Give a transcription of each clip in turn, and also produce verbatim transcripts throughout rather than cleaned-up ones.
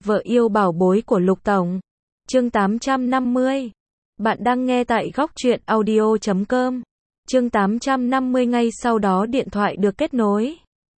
Vợ yêu bảo bối của Lục Tổng. Chương tám trăm năm mươi. Bạn đang nghe tại góc truyện audio chấm com. Chương tám trăm năm mươi. Ngay sau đó điện thoại được kết nối.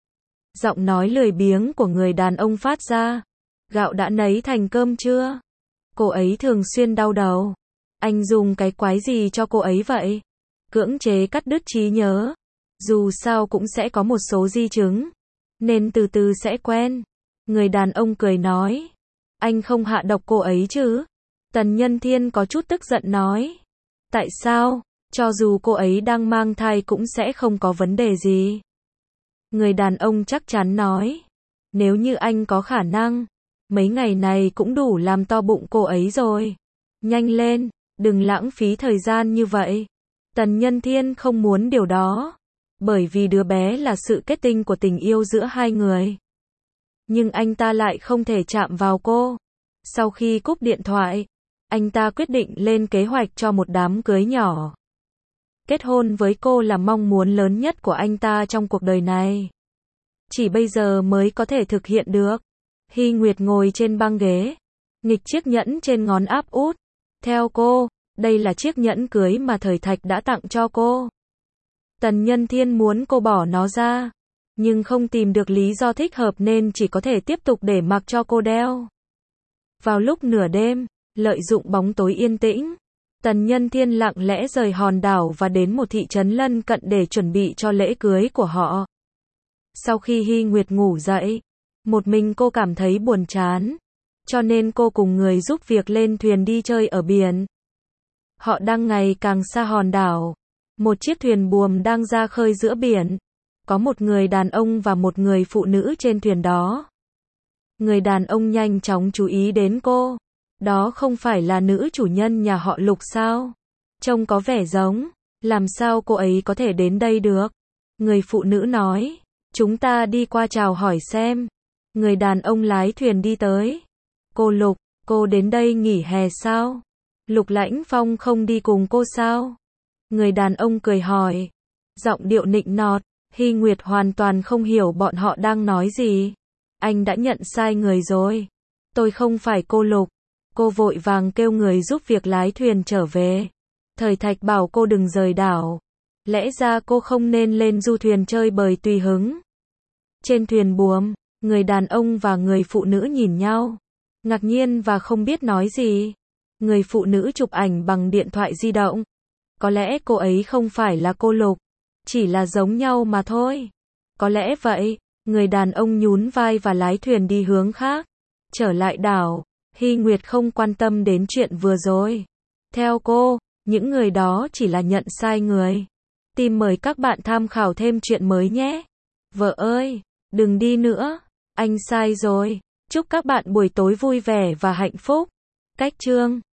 Giọng nói lười biếng của người đàn ông phát ra. Gạo đã nấy thành cơm chưa? Cô ấy thường xuyên đau đầu. Anh dùng cái quái gì cho cô ấy vậy? Cưỡng chế cắt đứt trí nhớ. Dù sao cũng sẽ có một số di chứng. Nên từ từ sẽ quen. Người đàn ông cười nói. Anh không hạ độc cô ấy chứ? Tần Nhân Thiên có chút tức giận nói. Tại sao? Cho dù cô ấy đang mang thai cũng sẽ không có vấn đề gì. Người đàn ông chắc chắn nói. Nếu như anh có khả năng, mấy ngày này cũng đủ làm to bụng cô ấy rồi. Nhanh lên, đừng lãng phí thời gian như vậy. Tần Nhân Thiên không muốn điều đó. Bởi vì đứa bé là sự kết tinh của tình yêu giữa hai người. Nhưng anh ta lại không thể chạm vào cô. Sau khi cúp điện thoại, anh ta quyết định lên kế hoạch cho một đám cưới nhỏ. Kết hôn với cô là mong muốn lớn nhất của anh ta trong cuộc đời này. Chỉ bây giờ mới có thể thực hiện được. Hy Nguyệt ngồi trên băng ghế, nghịch chiếc nhẫn trên ngón áp út. Theo cô, đây là chiếc nhẫn cưới mà Thời Thạch đã tặng cho cô. Tần Nhân Thiên muốn cô bỏ nó ra, nhưng không tìm được lý do thích hợp nên chỉ có thể tiếp tục để mặc cho cô đeo. Vào lúc nửa đêm, lợi dụng bóng tối yên tĩnh, Tần Nhân Thiên lặng lẽ rời hòn đảo và đến một thị trấn lân cận để chuẩn bị cho lễ cưới của họ. Sau khi Hy Nguyệt ngủ dậy, một mình cô cảm thấy buồn chán, cho nên cô cùng người giúp việc lên thuyền đi chơi ở biển. Họ đang ngày càng xa hòn đảo. Một chiếc thuyền buồm đang ra khơi giữa biển. Có một người đàn ông và một người phụ nữ trên thuyền đó. Người đàn ông nhanh chóng chú ý đến cô. Đó không phải là nữ chủ nhân nhà họ Lục sao? Trông có vẻ giống. Làm sao cô ấy có thể đến đây được? Người phụ nữ nói. Chúng ta đi qua chào hỏi xem. Người đàn ông lái thuyền đi tới. Cô Lục, cô đến đây nghỉ hè sao? Lục Lãnh Phong không đi cùng cô sao? Người đàn ông cười hỏi. Giọng điệu nịnh nọt. Hy Nguyệt hoàn toàn không hiểu bọn họ đang nói gì. Anh đã nhận sai người rồi. Tôi không phải cô Lục. Cô vội vàng kêu người giúp việc lái thuyền trở về. Thời Thạch bảo cô đừng rời đảo. Lẽ ra cô không nên lên du thuyền chơi bời tùy hứng. Trên thuyền buồm, người đàn ông và người phụ nữ nhìn nhau. Ngạc nhiên và không biết nói gì. Người phụ nữ chụp ảnh bằng điện thoại di động. Có lẽ cô ấy không phải là cô Lục. Chỉ là giống nhau mà thôi. Có lẽ vậy. Người đàn ông nhún vai và lái thuyền đi hướng khác. Trở lại đảo. Hy Nguyệt không quan tâm đến chuyện vừa rồi. Theo cô, những người đó chỉ là nhận sai người. Tìm mời các bạn tham khảo thêm chuyện mới nhé. Vợ ơi, đừng đi nữa. Anh sai rồi. Chúc các bạn buổi tối vui vẻ và hạnh phúc. Cách chương